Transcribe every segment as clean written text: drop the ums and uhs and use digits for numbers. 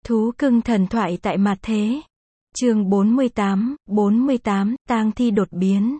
Thú cưng thần thoại tại mặt thế. Chương 48, tang thi đột biến.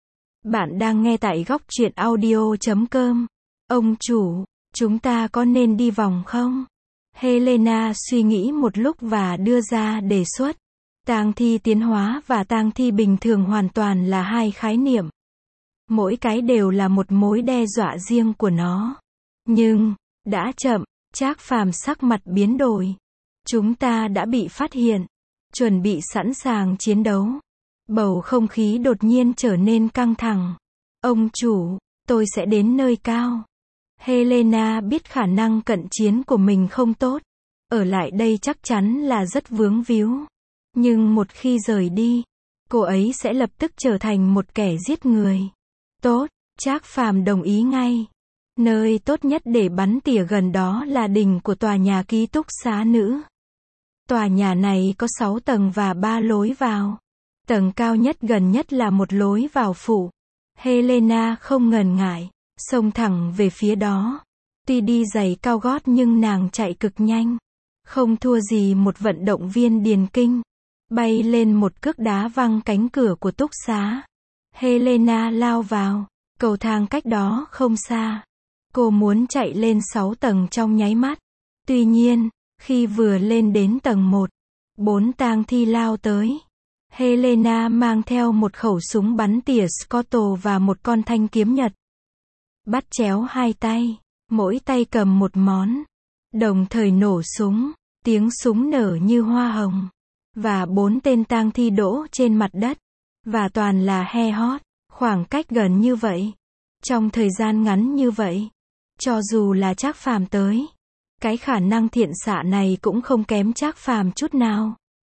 Bạn đang nghe tại góc truyện audio.com. Ông chủ, chúng ta có nên đi vòng không? Helena suy nghĩ một lúc và đưa ra đề xuất. Tang thi tiến hóa và tang thi bình thường hoàn toàn là hai khái niệm. Mỗi cái đều là một mối đe dọa riêng của nó. Nhưng, đã chậm, Trác Phàm sắc mặt biến đổi. Chúng ta đã bị phát hiện, chuẩn bị sẵn sàng chiến đấu. Bầu không khí đột nhiên trở nên căng thẳng. Ông chủ, tôi sẽ đến nơi cao. Helena biết khả năng cận chiến của mình không tốt. Ở lại đây chắc chắn là rất vướng víu. Nhưng một khi rời đi, cô ấy sẽ lập tức trở thành một kẻ giết người. Tốt, Trác Phàm đồng ý ngay. Nơi tốt nhất để bắn tỉa gần đó là đỉnh của tòa nhà ký túc xá nữ. Tòa nhà này có 6 tầng và 3 lối vào. Tầng cao nhất gần nhất là một lối vào phụ. Helena không ngần ngại, xông thẳng về phía đó. Tuy đi giày cao gót nhưng nàng chạy cực nhanh. Không thua gì một vận động viên điền kinh. Bay lên một cước đá văng cánh cửa của túc xá. Helena lao vào. Cầu thang cách đó không xa. Cô muốn chạy lên 6 tầng trong nháy mắt. Tuy nhiên, khi vừa lên đến tầng 1, 4 tang thi lao tới. Helena mang theo một khẩu súng bắn tỉa Scotto và một con thanh kiếm nhật. Bắt chéo hai tay, mỗi tay cầm một món. Đồng thời nổ súng, tiếng súng nở như hoa hồng. Và 4 tên tang thi đổ trên mặt đất. Và toàn là he hót, khoảng cách gần như vậy. Trong thời gian ngắn như vậy, cho dù là Trác Phàm tới, cái khả năng thiện xạ này cũng không kém Trác Phàm chút nào.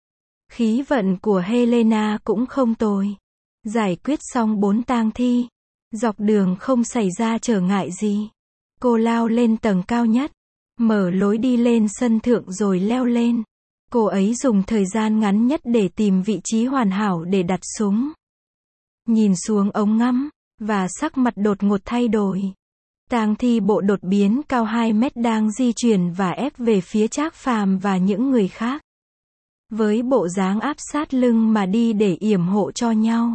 Khí vận của Helena cũng không tồi. Giải quyết xong 4 tang thi. Dọc đường không xảy ra trở ngại gì. Cô lao lên tầng cao nhất. Mở lối đi lên sân thượng rồi leo lên. Cô ấy dùng thời gian ngắn nhất để tìm vị trí hoàn hảo để đặt súng. Nhìn xuống ống ngắm, và sắc mặt đột ngột thay đổi. Tang thi bộ đột biến cao 2 mét đang di chuyển và ép về phía Trác Phàm và những người khác. Với bộ dáng áp sát lưng mà đi để yểm hộ cho nhau.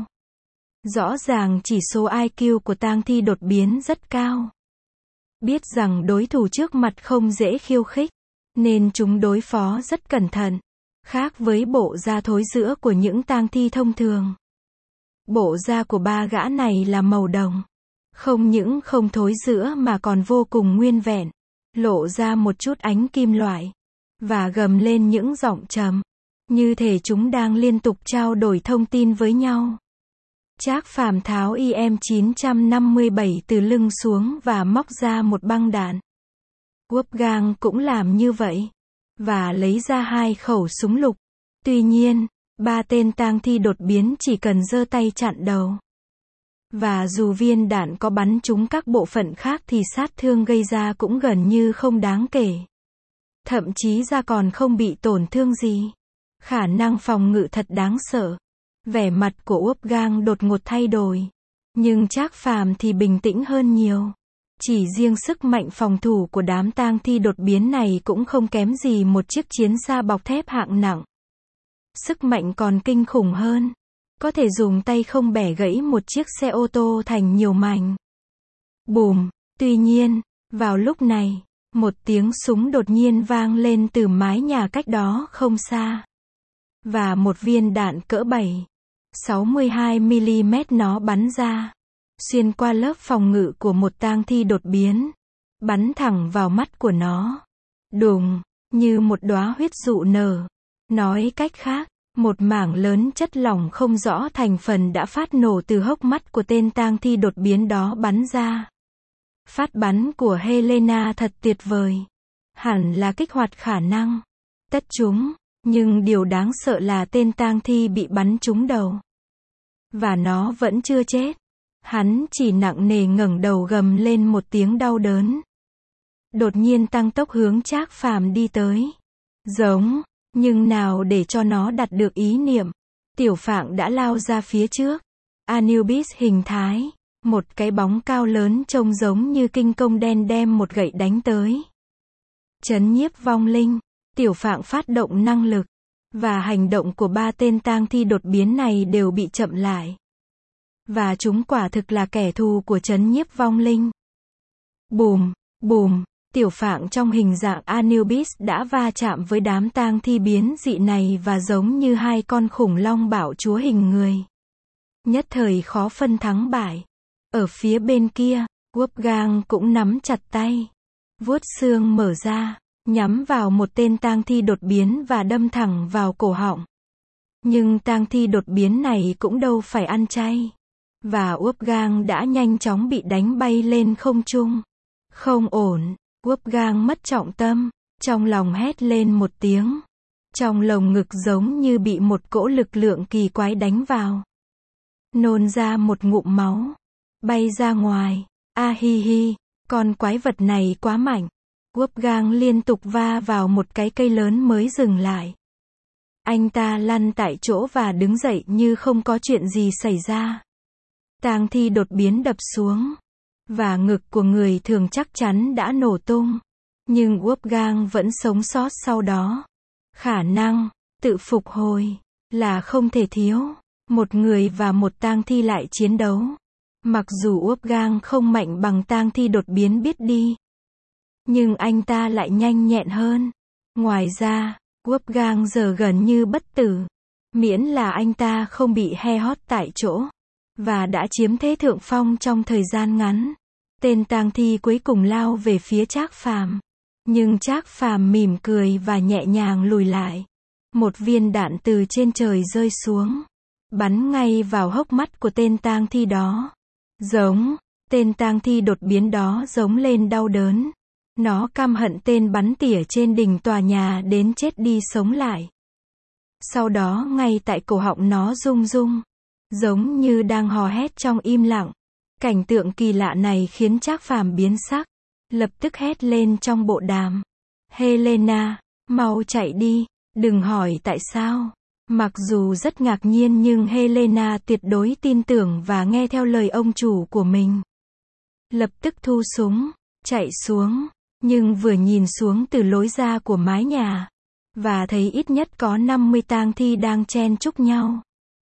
Rõ ràng chỉ số IQ của tang thi đột biến rất cao. Biết rằng đối thủ trước mặt không dễ khiêu khích, nên chúng đối phó rất cẩn thận. Khác với bộ da thối rữa của những tang thi thông thường. Bộ da của ba gã này là màu đồng. Không những không thối rữa mà còn vô cùng nguyên vẹn. Lộ ra một chút ánh kim loại. Và gầm lên những giọng trầm. Như thể chúng đang liên tục trao đổi thông tin với nhau. Trác Phàm tháo IM-957 từ lưng xuống và móc ra một băng đạn. Wolfgang cũng làm như vậy. Và lấy ra 2 khẩu súng lục. Tuy nhiên, 3 tên tang thi đột biến chỉ cần giơ tay chặn đầu. Và dù viên đạn có bắn trúng các bộ phận khác thì sát thương gây ra cũng gần như không đáng kể. Thậm chí da còn không bị tổn thương gì. Khả năng phòng ngự thật đáng sợ. Vẻ mặt của Wolfgang đột ngột thay đổi. Nhưng Trác Phàm thì bình tĩnh hơn nhiều. Chỉ riêng sức mạnh phòng thủ của đám tang thi đột biến này cũng không kém gì một chiếc chiến xa bọc thép hạng nặng. Sức mạnh còn kinh khủng hơn. Có thể dùng tay không bẻ gãy một chiếc xe ô tô thành nhiều mảnh. Bùm! Tuy nhiên, vào lúc này, một tiếng súng đột nhiên vang lên từ mái nhà cách đó không xa. Và một viên đạn cỡ 7,62mm nó bắn ra. Xuyên qua lớp phòng ngự của một tang thi đột biến. Bắn thẳng vào mắt của nó. Đùng! Như một đóa huyết dụ nở. Nói cách khác, một mảng lớn chất lỏng không rõ thành phần đã phát nổ từ hốc mắt của tên tang thi đột biến đó bắn ra. Phát bắn của Helena thật tuyệt vời. Hẳn là kích hoạt khả năng tất chúng, nhưng điều đáng sợ là tên tang thi bị bắn trúng đầu. Và nó vẫn chưa chết. Hắn chỉ nặng nề ngẩng đầu gầm lên một tiếng đau đớn. Đột nhiên tăng tốc hướng Trác Phàm đi tới. Giống. Nhưng nào để cho nó đặt được ý niệm. Tiểu Phạng đã lao ra phía trước. Anubis hình thái. Một cái bóng cao lớn trông giống như kinh công đen đem một gậy đánh tới. Trấn nhiếp vong linh. Tiểu Phạng phát động năng lực, và hành động của ba tên tang thi đột biến này đều bị chậm lại. Và chúng quả thực là kẻ thù của trấn nhiếp vong linh. Bùm, bùm, Tiểu Phạng trong hình dạng Anubis đã va chạm với đám tang thi biến dị này và giống như hai con khủng long bạo chúa hình người. Nhất thời khó phân thắng bại. Ở phía bên kia, Wolfgang cũng nắm chặt tay. Vuốt xương mở ra, nhắm vào một tên tang thi đột biến và đâm thẳng vào cổ họng. Nhưng tang thi đột biến này cũng đâu phải ăn chay. Và Wolfgang đã nhanh chóng bị đánh bay lên không trung. Không ổn, Wolfgang mất trọng tâm, trong lòng hét lên một tiếng. Trong lồng ngực giống như bị một cỗ lực lượng kỳ quái đánh vào. Nôn ra một ngụm máu, bay ra ngoài. A hi hi, con quái vật này quá mạnh. Wolfgang liên tục va vào một cái cây lớn mới dừng lại. Anh ta lăn tại chỗ và đứng dậy như không có chuyện gì xảy ra. Tang thi đột biến đập xuống, và ngực của người thường chắc chắn đã nổ tung. Nhưng Wolfgang vẫn sống sót sau đó. Khả năng tự phục hồi là không thể thiếu. Một người và một tang thi lại chiến đấu. Mặc dù Wolfgang không mạnh bằng tang thi đột biến biết đi, nhưng anh ta lại nhanh nhẹn hơn. Ngoài ra, Wolfgang giờ gần như bất tử. Miễn là anh ta không bị he hót tại chỗ, và đã chiếm thế thượng phong trong thời gian ngắn. Tên tang thi cuối cùng lao về phía Trác Phàm. Nhưng Trác Phàm mỉm cười và nhẹ nhàng lùi lại. Một viên đạn từ trên trời rơi xuống, bắn ngay vào hốc mắt của tên tang thi đó. Tên tang thi đột biến đó giống lên đau đớn. Nó căm hận tên bắn tỉa trên đỉnh tòa nhà đến chết đi sống lại. Sau đó ngay tại cổ họng nó rung rung, giống như đang hò hét trong im lặng. Cảnh tượng kỳ lạ này khiến Trác Phàm biến sắc, lập tức hét lên trong bộ đàm. Helena, mau chạy đi, đừng hỏi tại sao. Mặc dù rất ngạc nhiên nhưng Helena tuyệt đối tin tưởng và nghe theo lời ông chủ của mình. Lập tức thu súng, chạy xuống, nhưng vừa nhìn xuống từ lối ra của mái nhà, và thấy ít nhất có 50 tang thi đang chen chúc nhau.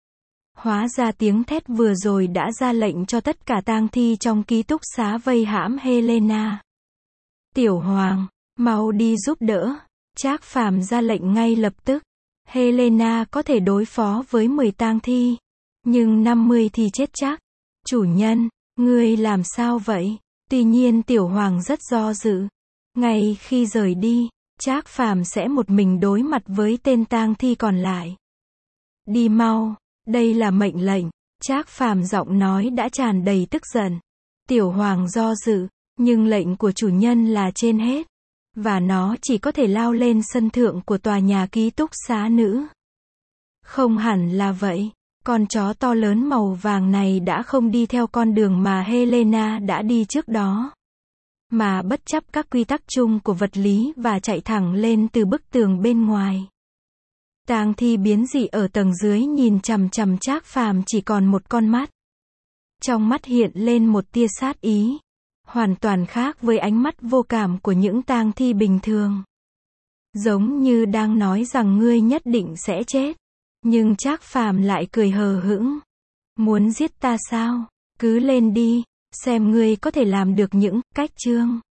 Hóa ra tiếng thét vừa rồi đã ra lệnh cho tất cả tang thi trong ký túc xá vây hãm Helena. Tiểu Hoàng, mau đi giúp đỡ. Trác Phàm ra lệnh ngay lập tức. Helena có thể đối phó với 10 tang thi, nhưng 50 thì chết chắc. Chủ nhân, ngươi làm sao vậy? Tuy nhiên Tiểu Hoàng rất do dự. Ngay khi rời đi, Trác Phàm sẽ một mình đối mặt với tên tang thi còn lại. Đi mau, đây là mệnh lệnh. Trác Phàm giọng nói đã tràn đầy tức giận. Tiểu Hoàng do dự, nhưng lệnh của chủ nhân là trên hết. Và nó chỉ có thể lao lên sân thượng của tòa nhà ký túc xá nữ. Không hẳn là vậy. Con chó to lớn màu vàng này đã không đi theo con đường mà Helena đã đi trước đó, mà bất chấp các quy tắc chung của vật lý và chạy thẳng lên từ bức tường bên ngoài. Tang thi biến dị ở tầng dưới nhìn chằm chằm Trác Phàm chỉ còn một con mắt. Trong mắt hiện lên một tia sát ý, hoàn toàn khác với ánh mắt vô cảm của những tang thi bình thường. Giống như đang nói rằng ngươi nhất định sẽ chết. Nhưng Trác Phàm lại cười hờ hững. Muốn giết ta sao? Cứ lên đi, xem ngươi có thể làm được những cách chương.